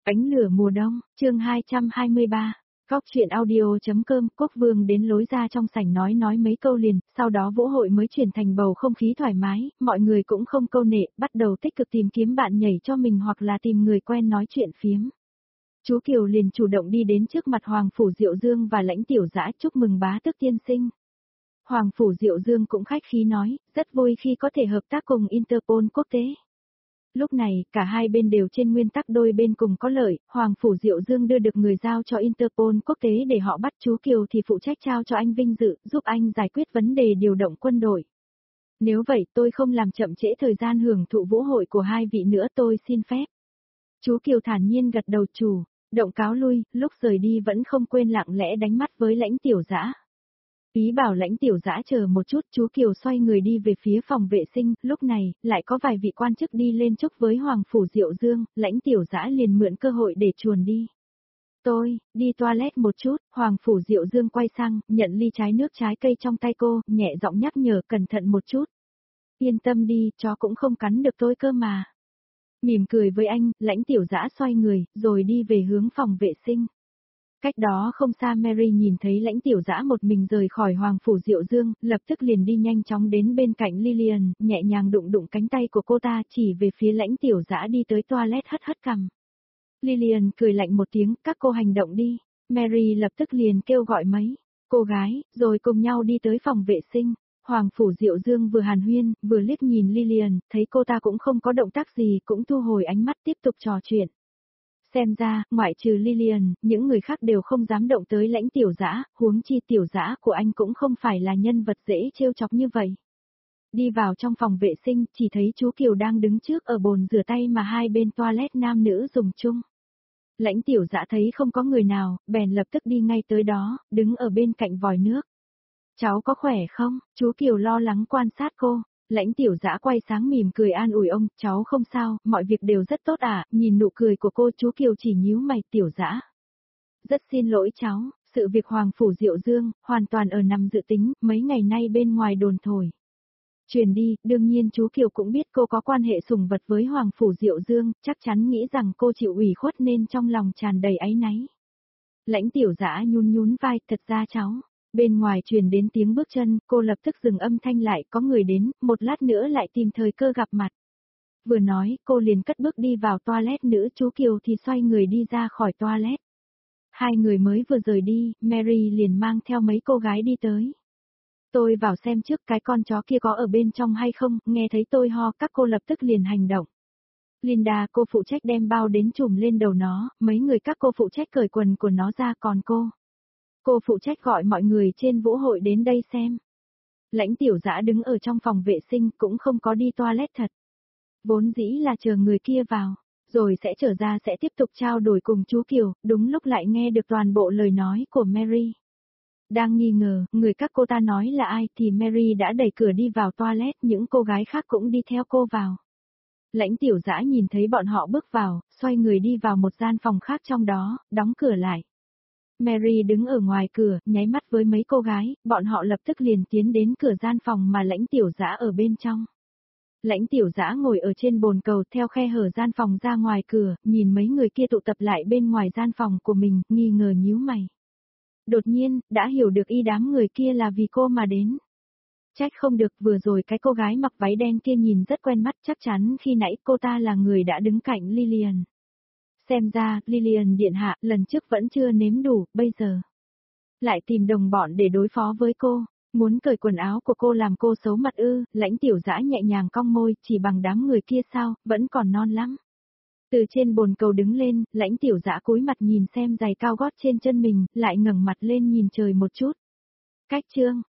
Ánh lửa mùa đông, chương 223. Góc chuyện audio.com. Quốc Vương đến lối ra trong sảnh nói mấy câu liền, sau đó vũ hội mới chuyển thành bầu không khí thoải mái, mọi người cũng không câu nệ, bắt đầu tích cực tìm kiếm bạn nhảy cho mình hoặc là tìm người quen nói chuyện phiếm. Chú Kiều liền chủ động đi đến trước mặt Hoàng Phủ Diệu Dương và Lãnh Tiểu Dã chúc mừng bá tước tiên sinh. Hoàng Phủ Diệu Dương cũng khách khí nói, rất vui khi có thể hợp tác cùng Interpol quốc tế. Lúc này, cả hai bên đều trên nguyên tắc đôi bên cùng có lợi, Hoàng Phủ Diệu Dương đưa được người giao cho Interpol quốc tế để họ bắt chú Kiều thì phụ trách trao cho anh vinh dự, giúp anh giải quyết vấn đề điều động quân đội. Nếu vậy tôi không làm chậm trễ thời gian hưởng thụ vũ hội của hai vị nữa, tôi xin phép. Chú Kiều thản nhiên gật đầu chủ, động cáo lui, lúc rời đi vẫn không quên lặng lẽ đánh mắt với Lãnh Tiểu Dã. Ý bảo Lãnh Tiểu Dã chờ một chút, chú Kiều xoay người đi về phía phòng vệ sinh, lúc này, lại có vài vị quan chức đi lên chúc với Hoàng Phủ Diệu Dương, Lãnh Tiểu Dã liền mượn cơ hội để chuồn đi. Tôi, đi toilet một chút, Hoàng Phủ Diệu Dương quay sang, nhận ly trái nước trái cây trong tay cô, nhẹ giọng nhắc nhở cẩn thận một chút. Yên tâm đi, chó cũng không cắn được tôi cơ mà. Mỉm cười với anh, Lãnh Tiểu Dã xoay người, rồi đi về hướng phòng vệ sinh. Cách đó không xa Mary nhìn thấy Lãnh Tiểu Dã một mình rời khỏi Hoàng Phủ Diệu Dương, lập tức liền đi nhanh chóng đến bên cạnh Lillian, nhẹ nhàng đụng cánh tay của cô ta chỉ về phía Lãnh Tiểu Dã đi tới toilet hất cằm. Lillian cười lạnh một tiếng, các cô hành động đi. Mary lập tức liền kêu gọi mấy cô gái, rồi cùng nhau đi tới phòng vệ sinh. Hoàng Phủ Diệu Dương vừa hàn huyên, vừa liếc nhìn Lillian, thấy cô ta cũng không có động tác gì, cũng thu hồi ánh mắt tiếp tục trò chuyện. Xem ra, ngoại trừ Lillian, những người khác đều không dám động tới Lãnh Tiểu Dã, huống chi Tiểu Dã của anh cũng không phải là nhân vật dễ trêu chọc như vậy. Đi vào trong phòng vệ sinh, chỉ thấy chú Kiều đang đứng trước ở bồn rửa tay mà hai bên toilet nam nữ dùng chung. Lãnh Tiểu Dã thấy không có người nào, bèn lập tức đi ngay tới đó, đứng ở bên cạnh vòi nước. Cháu có khỏe không? Chú Kiều lo lắng quan sát cô. Lãnh Tiểu Dã quay sáng mỉm cười an ủi ông, cháu không sao, mọi việc đều rất tốt à, nhìn nụ cười của cô chú Kiều chỉ nhíu mày. Tiểu Dã. Rất xin lỗi cháu, sự việc Hoàng Phủ Diệu Dương, hoàn toàn ở nằm dự tính, mấy ngày nay bên ngoài đồn thổi. Truyền đi, đương nhiên chú Kiều cũng biết cô có quan hệ sủng vật với Hoàng Phủ Diệu Dương, chắc chắn nghĩ rằng cô chịu ủy khuất nên trong lòng tràn đầy áy náy. Lãnh Tiểu Dã nhún vai, thật ra cháu. Bên ngoài truyền đến tiếng bước chân, cô lập tức dừng âm thanh lại, có người đến, một lát nữa lại tìm thời cơ gặp mặt. Vừa nói, cô liền cất bước đi vào toilet nữ, chú Kiều thì xoay người đi ra khỏi toilet. Hai người mới vừa rời đi, Mary liền mang theo mấy cô gái đi tới. Tôi vào xem trước cái con chó kia có ở bên trong hay không, nghe thấy tôi ho, các cô lập tức liền hành động. Linda, cô phụ trách đem bao đến trùm lên đầu nó, mấy người các cô phụ trách cởi quần của nó ra, còn cô phụ trách gọi mọi người trên vũ hội đến đây xem. Lãnh Tiểu Dã đứng ở trong phòng vệ sinh cũng không có đi toilet thật. Vốn dĩ là chờ người kia vào, rồi sẽ trở ra sẽ tiếp tục trao đổi cùng chú Kiều, đúng lúc lại nghe được toàn bộ lời nói của Mary. Đang nghi ngờ, người các cô ta nói là ai thì Mary đã đẩy cửa đi vào toilet, những cô gái khác cũng đi theo cô vào. Lãnh Tiểu Dã nhìn thấy bọn họ bước vào, xoay người đi vào một gian phòng khác trong đó, đóng cửa lại. Mary đứng ở ngoài cửa, nháy mắt với mấy cô gái, bọn họ lập tức liền tiến đến cửa gian phòng mà Lãnh Tiểu Dã ở bên trong. Lãnh Tiểu Dã ngồi ở trên bồn cầu theo khe hở gian phòng ra ngoài cửa, nhìn mấy người kia tụ tập lại bên ngoài gian phòng của mình, nghi ngờ nhíu mày. Đột nhiên, đã hiểu được đám người kia là vì cô mà đến. Trách không được, vừa rồi cái cô gái mặc váy đen kia nhìn rất quen mắt, chắc chắn khi nãy cô ta là người đã đứng cạnh Lillian. Xem ra, Lillian điện hạ, lần trước vẫn chưa nếm đủ, bây giờ lại tìm đồng bọn để đối phó với cô, muốn cởi quần áo của cô làm cô xấu mặt ư? Lãnh Tiểu Dã nhẹ nhàng cong môi, chỉ bằng đám người kia sao, vẫn còn non lắm. Từ trên bồn cầu đứng lên, Lãnh Tiểu Dã cúi mặt nhìn xem giày cao gót trên chân mình, lại ngẩng mặt lên nhìn trời một chút. Cách chương